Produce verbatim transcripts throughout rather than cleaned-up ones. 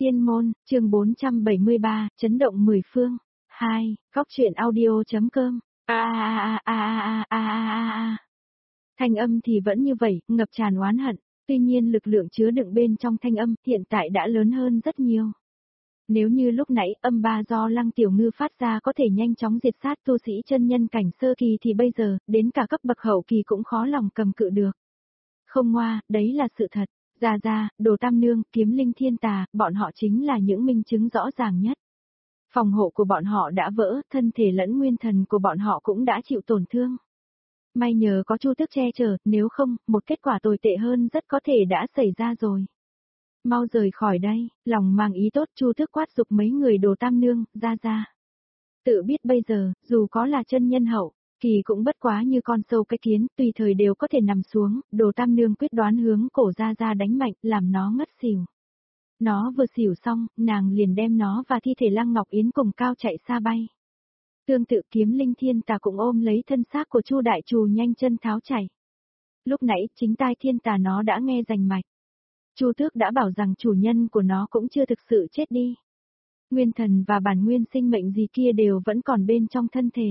Tiên môn, chương bốn trăm bảy mươi ba, chấn động mười phương. hai, góc truyện audio.com. A a a a a a a a. Thanh âm thì vẫn như vậy, ngập tràn oán hận, tuy nhiên lực lượng chứa đựng bên trong thanh âm hiện tại đã lớn hơn rất nhiều. Nếu như lúc nãy âm ba do Lăng Tiểu Ngư phát ra có thể nhanh chóng diệt sát tu sĩ chân nhân cảnh sơ kỳ thì bây giờ, đến cả cấp bậc hậu kỳ cũng khó lòng cầm cự được. Không ngoa, đấy là sự thật. Gia Gia, Đồ Tam Nương, Kiếm Linh Thiên Tà, bọn họ chính là những minh chứng rõ ràng nhất. Phòng hộ của bọn họ đã vỡ, thân thể lẫn nguyên thần của bọn họ cũng đã chịu tổn thương. May nhờ có Chu Tước che chở, nếu không, một kết quả tồi tệ hơn rất có thể đã xảy ra rồi. Mau rời khỏi đây, lòng mang ý tốt Chu Tước quát giục mấy người Đồ Tam Nương, Gia Gia. Tự biết bây giờ, dù có là chân nhân hậu, kỳ cũng bất quá như con sâu cái kiến, tùy thời đều có thể nằm xuống, Đồ Tam Nương quyết đoán hướng cổ Gia Gia đánh mạnh, làm nó ngất xỉu. Nó vừa xỉu xong, nàng liền đem nó và thi thể Lăng Ngọc Yến cùng cao chạy xa bay. Tương tự Kiếm Linh Thiên Tà cũng ôm lấy thân xác của Chu Đại Trù nhanh chân tháo chạy. Lúc nãy, chính tai Thiên Tà nó đã nghe rành mạch. Chu Tước đã bảo rằng chủ nhân của nó cũng chưa thực sự chết đi. Nguyên thần và bản nguyên sinh mệnh gì kia đều vẫn còn bên trong thân thể.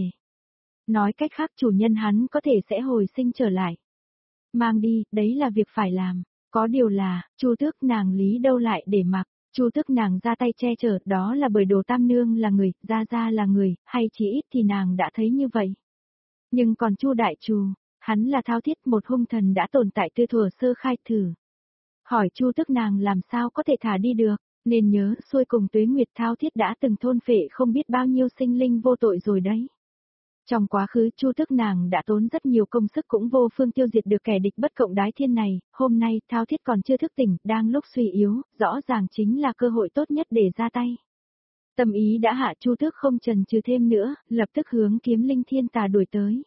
Nói cách khác chủ nhân hắn có thể sẽ hồi sinh trở lại. Mang đi, đấy là việc phải làm. Có điều là, Chu Tước nàng lý đâu lại để mặc. Chu Tước nàng ra tay che chở, đó là bởi Đồ Tam Nương là người, Gia Gia là người, hay chỉ ít thì nàng đã thấy như vậy. Nhưng còn Chu Đại Trù, hắn là thao thiết một hung thần đã tồn tại từ thuở sơ khai thử. Hỏi Chu Tước nàng làm sao có thể thả đi được, nên nhớ xuôi cùng Tuế Nguyệt thao thiết đã từng thôn phệ không biết bao nhiêu sinh linh vô tội rồi đấy. Trong quá khứ Chu Tước nàng đã tốn rất nhiều công sức cũng vô phương tiêu diệt được kẻ địch bất cộng đái thiên này, hôm nay thao thiết còn chưa thức tỉnh, đang lúc suy yếu, rõ ràng chính là cơ hội tốt nhất để ra tay. Tâm ý đã hạ Chu Tước không chần chừ thêm nữa, lập tức hướng Kiếm Linh Thiên Tà đuổi tới.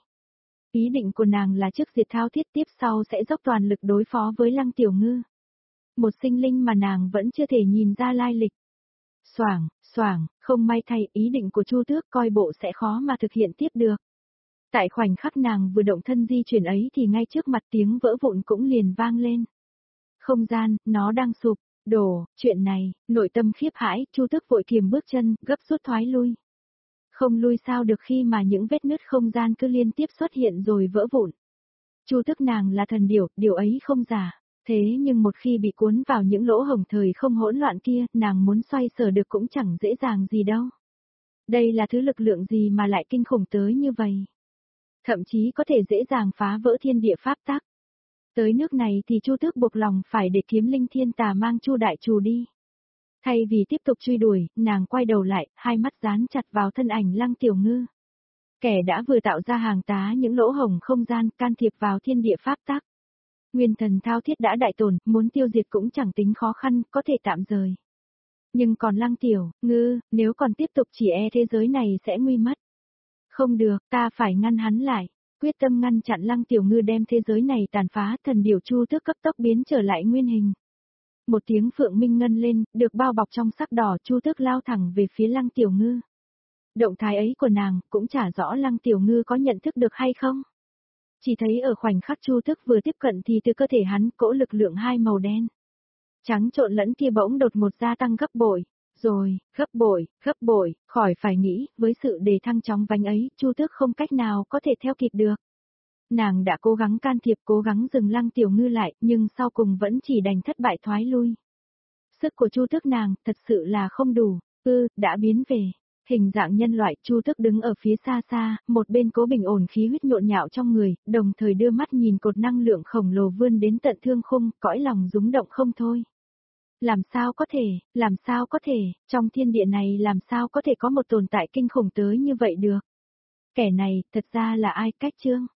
Ý định của nàng là trước diệt thao thiết tiếp sau sẽ dốc toàn lực đối phó với Lăng Tiểu Ngư. Một sinh linh mà nàng vẫn chưa thể nhìn ra lai lịch. Soảng, soảng, không may thay ý định của Chu Tước coi bộ sẽ khó mà thực hiện tiếp được. Tại khoảnh khắc nàng vừa động thân di chuyển ấy thì ngay trước mặt tiếng vỡ vụn cũng liền vang lên. Không gian, nó đang sụp, đổ, chuyện này, nội tâm khiếp hãi, Chu Tước vội kiềm bước chân, gấp rút thoái lui. Không lui sao được khi mà những vết nứt không gian cứ liên tiếp xuất hiện rồi vỡ vụn. Chu Tước nàng là thần điểu, điều ấy không giả. Thế nhưng một khi bị cuốn vào những lỗ hổng thời không hỗn loạn kia, nàng muốn xoay sở được cũng chẳng dễ dàng gì đâu. Đây là thứ lực lượng gì mà lại kinh khủng tới như vậy? Thậm chí có thể dễ dàng phá vỡ thiên địa pháp tắc. Tới nước này thì Chu Tước buộc lòng phải để Kiếm Linh Thiên Tà mang Chu Đại Trù đi. Thay vì tiếp tục truy đuổi, nàng quay đầu lại, hai mắt dán chặt vào thân ảnh Lăng Tiểu Ngư. Kẻ đã vừa tạo ra hàng tá những lỗ hổng không gian can thiệp vào thiên địa pháp tắc. Nguyên thần thao thiết đã đại tổn, muốn tiêu diệt cũng chẳng tính khó khăn, có thể tạm rời. Nhưng còn Lăng Tiểu Ngư, nếu còn tiếp tục chỉ e thế giới này sẽ nguy mất. Không được, ta phải ngăn hắn lại. Quyết tâm ngăn chặn Lăng Tiểu Ngư đem thế giới này tàn phá, thần điểu Chu Tước cấp tốc biến trở lại nguyên hình. Một tiếng phượng minh ngân lên, được bao bọc trong sắc đỏ, Chu Tước lao thẳng về phía Lăng Tiểu Ngư. Động thái ấy của nàng cũng chả rõ Lăng Tiểu Ngư có nhận thức được hay không. Chỉ thấy ở khoảnh khắc Chu Tước vừa tiếp cận thì từ cơ thể hắn cỗ lực lượng hai màu đen. Trắng trộn lẫn kia bỗng đột ngột gia tăng gấp bội, rồi, gấp bội, gấp bội, khỏi phải nghĩ, với sự đề thăng chóng vánh ấy, Chu Tước không cách nào có thể theo kịp được. Nàng đã cố gắng can thiệp cố gắng dừng Lăng Tiểu Ngư lại, nhưng sau cùng vẫn chỉ đành thất bại thoái lui. Sức của Chu Tước nàng, thật sự là không đủ, ư, đã biến về. Hình dạng nhân loại, Chu Tước đứng ở phía xa xa, một bên cố bình ổn khí huyết nhộn nhạo trong người, đồng thời đưa mắt nhìn cột năng lượng khổng lồ vươn đến tận thương khung, cõi lòng rúng động không thôi. Làm sao có thể, làm sao có thể, trong thiên địa này làm sao có thể có một tồn tại kinh khủng tới như vậy được. Kẻ này, thật ra là ai? Cách Chương.